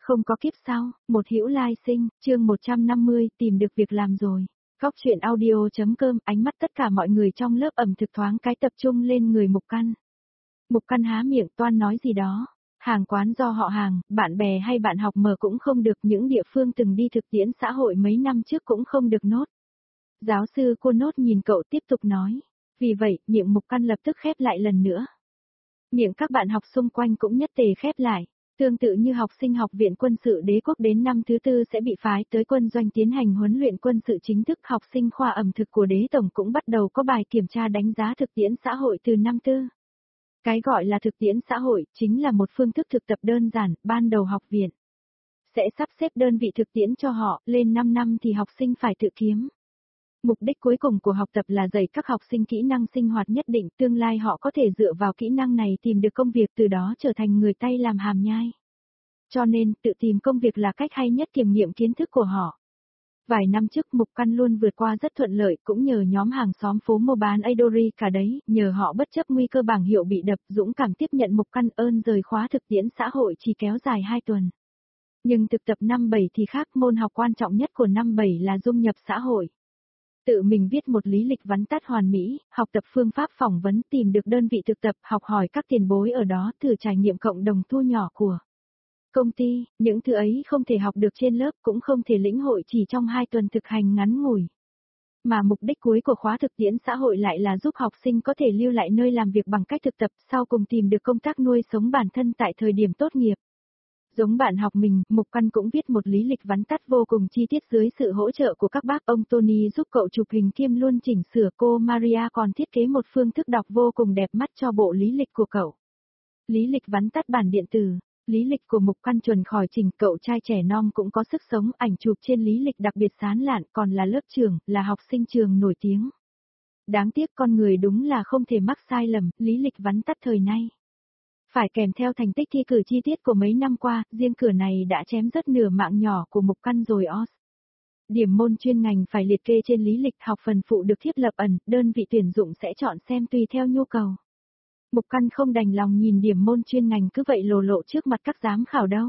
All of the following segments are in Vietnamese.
Không có kiếp sau, một hữu lai sinh, chương 150, tìm được việc làm rồi. Góc chuyện audio.com, ánh mắt tất cả mọi người trong lớp ẩm thực thoáng cái tập trung lên người Mục Căn. Mục Căn há miệng toan nói gì đó. Hàng quán do họ hàng, bạn bè hay bạn học mở cũng không được, những địa phương từng đi thực tiễn xã hội mấy năm trước cũng không được nốt. Giáo sư cô nốt nhìn cậu tiếp tục nói. Vì vậy, miệng Mục Căn lập tức khép lại lần nữa. Miệng các bạn học xung quanh cũng nhất tề khép lại. Tương tự như học sinh học viện quân sự đế quốc đến năm thứ tư sẽ bị phái tới quân doanh tiến hành huấn luyện quân sự chính thức, học sinh khoa ẩm thực của đế tổng cũng bắt đầu có bài kiểm tra đánh giá thực tiễn xã hội từ năm tư. Cái gọi là thực tiễn xã hội chính là một phương thức thực tập đơn giản, ban đầu học viện sẽ sắp xếp đơn vị thực tiễn cho họ, lên 5 năm thì học sinh phải tự kiếm. Mục đích cuối cùng của học tập là dạy các học sinh kỹ năng sinh hoạt nhất định, tương lai họ có thể dựa vào kỹ năng này tìm được công việc, từ đó trở thành người tay làm hàm nhai. Cho nên, tự tìm công việc là cách hay nhất kiểm nghiệm kiến thức của họ. Vài năm trước Mục Căn luôn vượt qua rất thuận lợi, cũng nhờ nhóm hàng xóm phố mua bán Adori cả đấy, nhờ họ bất chấp nguy cơ bảng hiệu bị đập, dũng cảm tiếp nhận Mục Căn ơn rời khóa thực tiễn xã hội chỉ kéo dài 2 tuần. Nhưng thực tập năm 7 thì khác, môn học quan trọng nhất của năm 7 là dung nhập xã hội. Tự mình viết một lý lịch vắn tắt hoàn mỹ, học tập phương pháp phỏng vấn, tìm được đơn vị thực tập, học hỏi các tiền bối ở đó, thử trải nghiệm cộng đồng thu nhỏ của công ty, những thứ ấy không thể học được trên lớp, cũng không thể lĩnh hội chỉ trong 2 tuần thực hành ngắn ngủi. Mà mục đích cuối của khóa thực tiễn xã hội lại là giúp học sinh có thể lưu lại nơi làm việc bằng cách thực tập, sau cùng tìm được công tác nuôi sống bản thân tại thời điểm tốt nghiệp. Giống bạn học mình, Mục Căn cũng viết một lý lịch vắn tắt vô cùng chi tiết dưới sự hỗ trợ của các bác. Ông Tony giúp cậu chụp hình kiêm luôn chỉnh sửa, cô Maria còn thiết kế một phương thức đọc vô cùng đẹp mắt cho bộ lý lịch của cậu. Lý lịch vắn tắt bản điện tử, lý lịch của Mục Căn chuẩn khỏi chỉnh, cậu trai trẻ non cũng có sức sống, ảnh chụp trên lý lịch đặc biệt sán lạn, còn là lớp trưởng, là học sinh trường nổi tiếng. Đáng tiếc con người đúng là không thể mắc sai lầm, lý lịch vắn tắt thời nay phải kèm theo thành tích thi cử chi tiết của mấy năm qua, riêng cửa này đã chém rất nửa mạng nhỏ của Mục Căn rồi os. Điểm môn chuyên ngành phải liệt kê trên lý lịch, học phần phụ được thiết lập ẩn, đơn vị tuyển dụng sẽ chọn xem tùy theo nhu cầu. Mục Căn không đành lòng nhìn điểm môn chuyên ngành cứ vậy lồ lộ trước mặt các giám khảo đâu.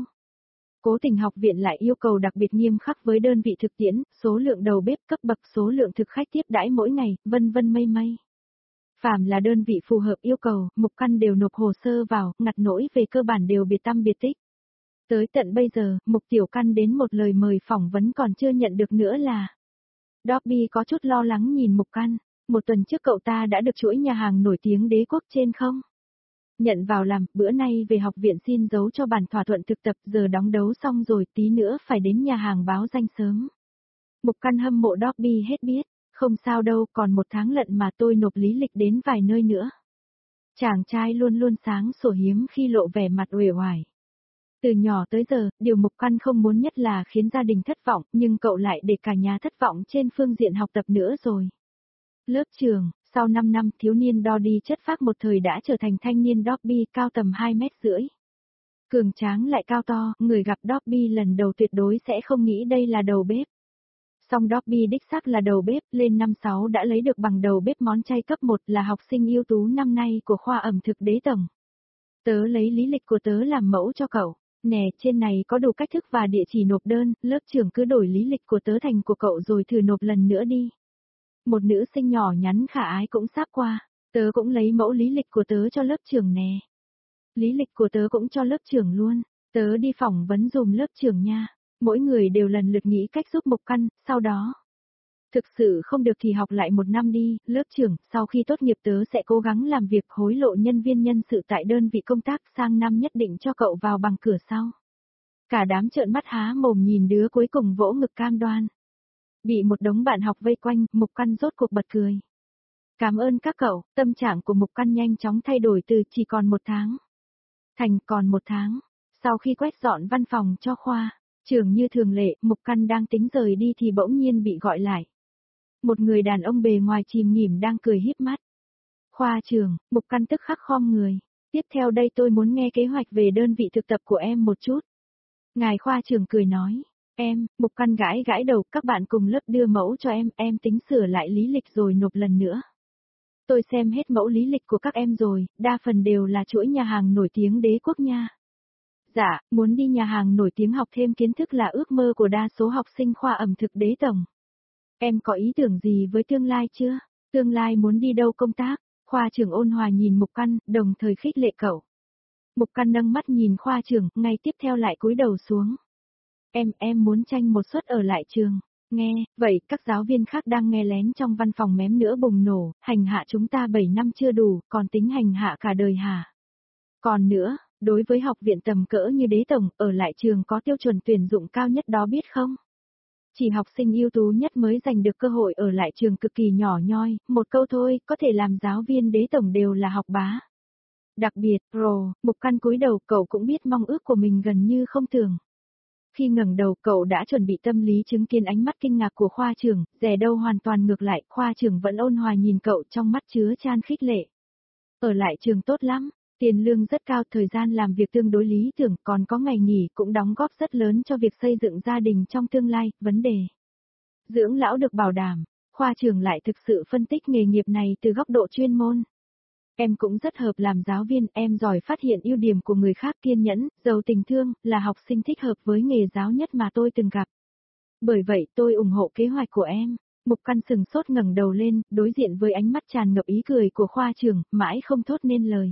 Cố tình học viện lại yêu cầu đặc biệt nghiêm khắc với đơn vị thực tiễn, số lượng đầu bếp, cấp bậc, số lượng thực khách tiếp đãi mỗi ngày, vân vân mây mây. Phàm là đơn vị phù hợp yêu cầu, Mục Căn đều nộp hồ sơ vào, ngặt nỗi về cơ bản đều biệt tăm biệt tích. Tới tận bây giờ, Mục Tiểu Căn đến một lời mời phỏng vấn còn chưa nhận được nữa là. Dobby có chút lo lắng nhìn Mục Căn, một tuần trước cậu ta đã được chuỗi nhà hàng nổi tiếng đế quốc trên không? Nhận vào làm, bữa nay về học viện xin giấu cho bản thỏa thuận thực tập, giờ đóng đấu xong rồi, tí nữa phải đến nhà hàng báo danh sớm. Mục Căn hâm mộ Dobby hết biết. Không sao đâu, còn 1 tháng lận mà, tôi nộp lý lịch đến vài nơi nữa. Chàng trai luôn luôn sáng sủa hiếm khi lộ vẻ mặt uể oải. Từ nhỏ tới giờ, điều Mục Căn không muốn nhất là khiến gia đình thất vọng, nhưng cậu lại để cả nhà thất vọng trên phương diện học tập nữa rồi. Lớp trường, sau 5 năm, thiếu niên Doddy chất phác một thời đã trở thành thanh niên Dobby, cao tầm 2,5 mét. Cường tráng lại cao to, người gặp Dobby lần đầu tuyệt đối sẽ không nghĩ đây là đầu bếp. Song Dobby đích xác là đầu bếp, lên năm 6 đã lấy được bằng đầu bếp món chay cấp 1, là học sinh ưu tú năm nay của khoa ẩm thực đế tổng. Tớ lấy lý lịch của tớ làm mẫu cho cậu. Nè, trên này có đủ cách thức và địa chỉ nộp đơn, lớp trưởng cứ đổi lý lịch của tớ thành của cậu rồi thử nộp lần nữa đi. Một nữ sinh nhỏ nhắn khả ái cũng sáp qua, tớ cũng lấy mẫu lý lịch của tớ cho lớp trưởng nè. Lý lịch của tớ cũng cho lớp trưởng luôn, tớ đi phỏng vấn dùm lớp trưởng nha. Mỗi người đều lần lượt nghĩ cách giúp Mục Căn, sau đó. Thực sự không được thì học lại 1 năm đi, lớp trưởng, sau khi tốt nghiệp tớ sẽ cố gắng làm việc hối lộ nhân viên nhân sự tại đơn vị công tác, sang năm nhất định cho cậu vào bằng cửa sau. Cả đám trợn mắt há mồm nhìn đứa cuối cùng vỗ ngực cam đoan. Bị một đống bạn học vây quanh, Mục Căn rốt cuộc bật cười. Cảm ơn các cậu, tâm trạng của Mục Căn nhanh chóng thay đổi từ chỉ còn 1 tháng. Thành còn 1 tháng, sau khi quét dọn văn phòng cho khoa. Trường như thường lệ, Mục Căn đang tính rời đi thì bỗng nhiên bị gọi lại. Một người đàn ông bề ngoài chìm nghỉm đang cười híp mắt. Khoa trưởng, Mục Căn tức khắc khom người. Tiếp theo đây tôi muốn nghe kế hoạch về đơn vị thực tập của em một chút. Ngài khoa trưởng cười nói. Em, Mục Căn gãi gãi đầu, các bạn cùng lớp đưa mẫu cho em tính sửa lại lý lịch rồi nộp lần nữa. Tôi xem hết mẫu lý lịch của các em rồi, đa phần đều là chuỗi nhà hàng nổi tiếng đế quốc nha. Dạ, muốn đi nhà hàng nổi tiếng học thêm kiến thức là ước mơ của đa số học sinh khoa ẩm thực đế tổng. Em có ý tưởng gì với tương lai chưa? Tương lai muốn đi đâu công tác? Khoa trưởng ôn hòa nhìn Mục Căn, đồng thời khích lệ cậu. Mục Căn nâng mắt nhìn khoa trưởng, ngay tiếp theo lại cúi đầu xuống. Em muốn tranh một suất ở lại trường. Nghe, vậy các giáo viên khác đang nghe lén trong văn phòng mém nữa bùng nổ, hành hạ chúng ta 7 năm chưa đủ, còn tính hành hạ cả đời hả? Còn nữa, đối với học viện tầm cỡ như đế tổng, ở lại trường có tiêu chuẩn tuyển dụng cao nhất đó biết không? Chỉ học sinh ưu tú nhất mới giành được cơ hội ở lại trường cực kỳ nhỏ nhoi, một câu thôi, có thể làm giáo viên đế tổng đều là học bá. Đặc biệt, Mục Căn cúi đầu cậu cũng biết mong ước của mình gần như không tưởng. Khi ngẩng đầu cậu đã chuẩn bị tâm lý chứng kiến ánh mắt kinh ngạc của khoa trưởng, dè đâu hoàn toàn ngược lại, khoa trưởng vẫn ôn hòa nhìn cậu trong mắt chứa chan khích lệ. Ở lại trường tốt lắm, tiền lương rất cao, thời gian làm việc tương đối lý tưởng, còn có ngày nghỉ cũng đóng góp rất lớn cho việc xây dựng gia đình trong tương lai, vấn đề dưỡng lão được bảo đảm. Khoa trưởng lại thực sự phân tích nghề nghiệp này từ góc độ chuyên môn. Em cũng rất hợp làm giáo viên, em giỏi phát hiện ưu điểm của người khác, kiên nhẫn, giàu tình thương, là học sinh thích hợp với nghề giáo nhất mà tôi từng gặp. Bởi vậy tôi ủng hộ kế hoạch của em. Mục Căn sừng sốt ngẩng đầu lên, đối diện với ánh mắt tràn ngập ý cười của khoa trưởng, mãi không thốt nên lời.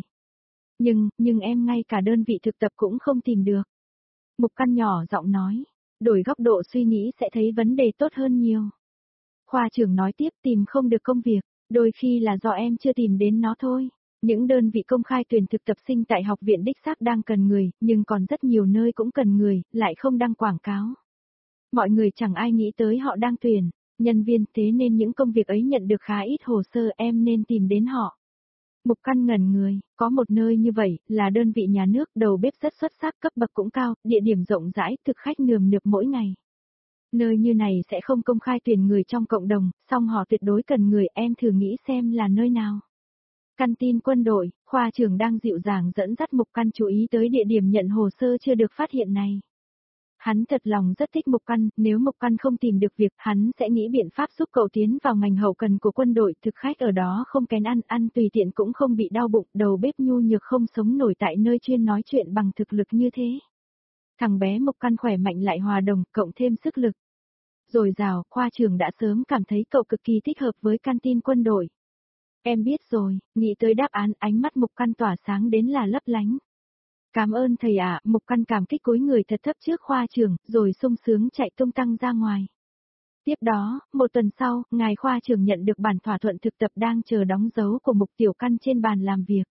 Nhưng em ngay cả đơn vị thực tập cũng không tìm được. Mục Căn nhỏ giọng nói, đổi góc độ suy nghĩ sẽ thấy vấn đề tốt hơn nhiều. Khoa trưởng nói tiếp, tìm không được công việc, đôi khi là do em chưa tìm đến nó thôi. Những đơn vị công khai tuyển thực tập sinh tại học viện đích xác đang cần người, nhưng còn rất nhiều nơi cũng cần người, lại không đăng quảng cáo. Mọi người chẳng ai nghĩ tới họ đang tuyển nhân viên, thế nên những công việc ấy nhận được khá ít hồ sơ, em nên tìm đến họ. Mục Căn ngẩn người, có một nơi như vậy, là đơn vị nhà nước, đầu bếp rất xuất sắc, cấp bậc cũng cao, địa điểm rộng rãi, thực khách nườm nượp mỗi ngày. Nơi như này sẽ không công khai tuyển người trong cộng đồng, song họ tuyệt đối cần người, em thử nghĩ xem là nơi nào. Căn tin quân đội, khoa trưởng đang dịu dàng dẫn dắt Mục Căn chú ý tới địa điểm nhận hồ sơ chưa được phát hiện này. Hắn thật lòng rất thích Mục Căn, nếu Mục Căn không tìm được việc, hắn sẽ nghĩ biện pháp giúp cậu tiến vào ngành hậu cần của quân đội, thực khách ở đó không kén ăn tùy tiện cũng không bị đau bụng, đầu bếp nhu nhược không sống nổi tại nơi chuyên nói chuyện bằng thực lực như thế. Thằng bé Mục Căn khỏe mạnh lại hòa đồng, cộng thêm sức lực dồi dào, khoa trưởng đã sớm cảm thấy cậu cực kỳ thích hợp với căn tin quân đội. Em biết rồi, nghĩ tới đáp án, ánh mắt Mục Căn tỏa sáng đến là lấp lánh. Cảm ơn thầy ạ, Mục Căn cảm kích cúi người thật thấp trước khoa trưởng, rồi sung sướng chạy tung tăng ra ngoài. Tiếp đó, một tuần sau, ngài khoa trưởng nhận được bản thỏa thuận thực tập đang chờ đóng dấu của Mục Tiểu Căn trên bàn làm việc.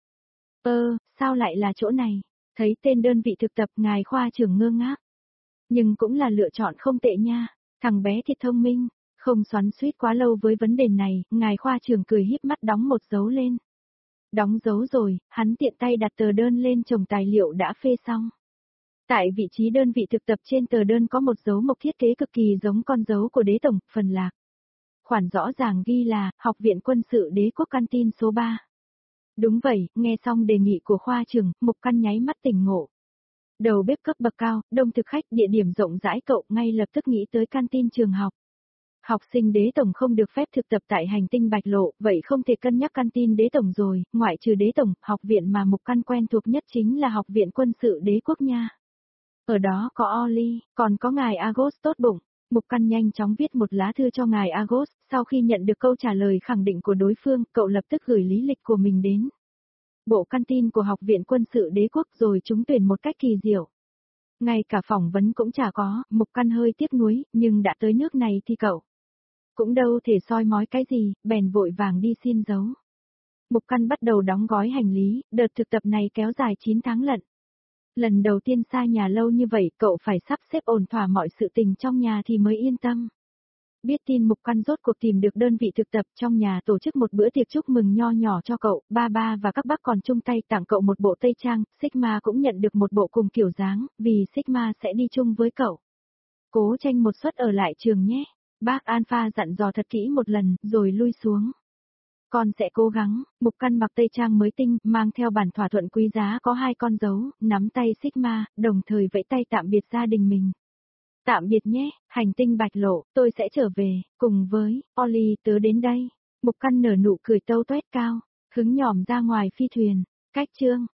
Sao lại là chỗ này? Thấy tên đơn vị thực tập, ngài khoa trưởng ngơ ngác. Nhưng cũng là lựa chọn không tệ nha, thằng bé thiệt thông minh, không xoắn xuýt quá lâu với vấn đề này, ngài khoa trưởng cười híp mắt đóng một dấu lên. Đóng dấu rồi, hắn tiện tay đặt tờ đơn lên chồng tài liệu đã phê xong. Tại vị trí đơn vị thực tập trên tờ đơn có một dấu mộc thiết kế cực kỳ giống con dấu của đế tổng, phần lạc. Khoản rõ ràng ghi là, Học viện Quân sự Đế quốc căn tin số 3. Đúng vậy, nghe xong đề nghị của khoa trưởng, Mục Căn nháy mắt tỉnh ngộ. Đầu bếp cấp bậc cao, đông thực khách, địa điểm rộng rãi, cậu ngay lập tức nghĩ tới căn tin trường học. Học sinh đế tổng không được phép thực tập tại hành tinh Bạch Lộ, vậy không thể cân nhắc căn tin đế tổng rồi, ngoại trừ đế tổng, học viện mà Mục Căn quen thuộc nhất chính là Học viện Quân sự Đế quốc nha. Ở đó có Oli, còn có ngài Agos tốt bụng. Mục Căn nhanh chóng viết một lá thư cho ngài Agos, sau khi nhận được câu trả lời khẳng định của đối phương, cậu lập tức gửi lý lịch của mình đến bộ căn tin của Học viện Quân sự Đế quốc rồi trúng tuyển một cách kỳ diệu. Ngay cả phỏng vấn cũng chả có, Mục Căn hơi tiếc nuối, nhưng đã tới nước này thì cậu cũng đâu thể soi mói cái gì, bèn vội vàng đi xin dấu. Mục Căn bắt đầu đóng gói hành lý, đợt thực tập này kéo dài 9 tháng lận. Lần đầu tiên xa nhà lâu như vậy, cậu phải sắp xếp ổn thỏa mọi sự tình trong nhà thì mới yên tâm. Biết tin Mục Căn rốt cuộc tìm được đơn vị thực tập, trong nhà tổ chức một bữa tiệc chúc mừng nho nhỏ cho cậu, ba và các bác còn chung tay tặng cậu một bộ tây trang, Sigma cũng nhận được một bộ cùng kiểu dáng, vì Sigma sẽ đi chung với cậu. Cố tranh một suất ở lại trường nhé. Bác Alpha dặn dò thật kỹ một lần, rồi lui xuống. Con sẽ cố gắng. Mục Căn mặc tây trang mới tinh, mang theo bản thỏa thuận quý giá có 2 con dấu, nắm tay Sigma, đồng thời vẫy tay tạm biệt gia đình mình. Tạm biệt nhé, hành tinh Bạch Lộ, tôi sẽ trở về, cùng với Oli tớ đến đây. Mục Căn nở nụ cười tâu tuét cao, hứng nhỏm ra ngoài phi thuyền. Cách chương